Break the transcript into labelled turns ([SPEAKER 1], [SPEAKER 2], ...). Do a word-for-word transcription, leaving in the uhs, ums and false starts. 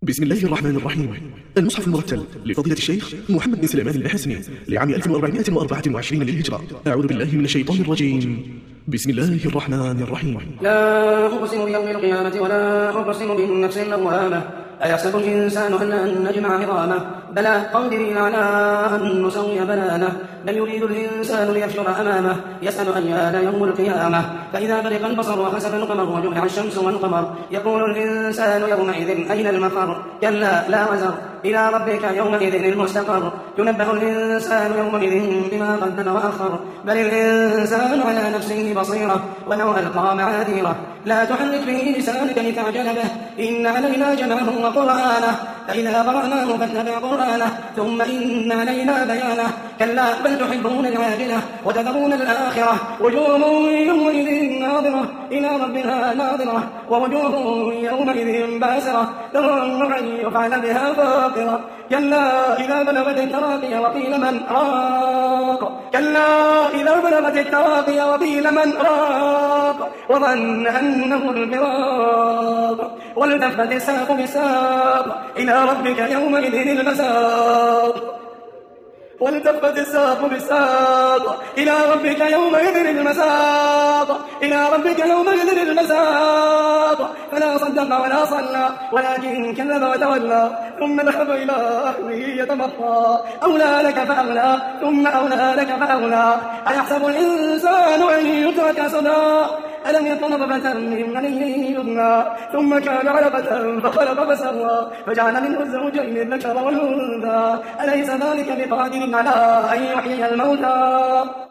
[SPEAKER 1] بسم الله الرحمن الرحيم. المصحف المرتل لفضيلة الشيخ محمد بن سليمان البحسني لعام ألف وأربعمائة وأربعة وعشرين للهجرة. أعوذ بالله من الشيطان الرجيم. بسم الله الرحمن الرحيم.
[SPEAKER 2] لا أقسم بيوم القيامة ولا أقسم بالنفس اللوامة أيحسب الإنسان أن لن نجمع عظامه بلى قادرين على أن نسوي بنانه بل يريد الإنسان ليفجر أمامه يسأل أيان يوم القيامة فإذا برق البصر وخسف القمر وجمع الشمس والقمر يقول الإنسان يومئذ أين المفر كلا لا وزر إلى ربك يومئذ المستقر ينبه الإنسان يومئذ بما قدم وأخر بل الإنسان على نفسه بصيرة ولو ألقى معاذيره لا تحرك به لسانك لتعجل به إن علينا جمعه وقرآنه فإذا قرأناه فاتبع قرآنه ثم إن علينا بيانه كلا بل تحبون العاجلة وتذرون الآخرة وجوه يومئذ ناظرة إلى ربها ناظرة ووجوه يومئذ باسرة تظن أن يفعل بها فاقرة كلا إذا بلغت التراقي وقيل من راق كلا إذا بلغت التراقي وقيل من راق وظن أنه الفراق والتفت الساق بالساق إلى ربك يومئذ المساق والتفت الساق بالساق إلى ربك يومئذ المساق إلى ربك يومئذ المساق فلا صدق ولا صلى ولكن كذب وتولى ثم ذهب إلى أهله يتمطى أولى لك فأولى ثم أولى لك فأولى أيحسب الإنسان أن يترك سدى ألم يكن نطفة من مني يمنى ثم كان علقة فخلق فسوى فجعل منه الزوجين الذكر والأنثى أليس ذلك بقادر على أن يحيي الموتى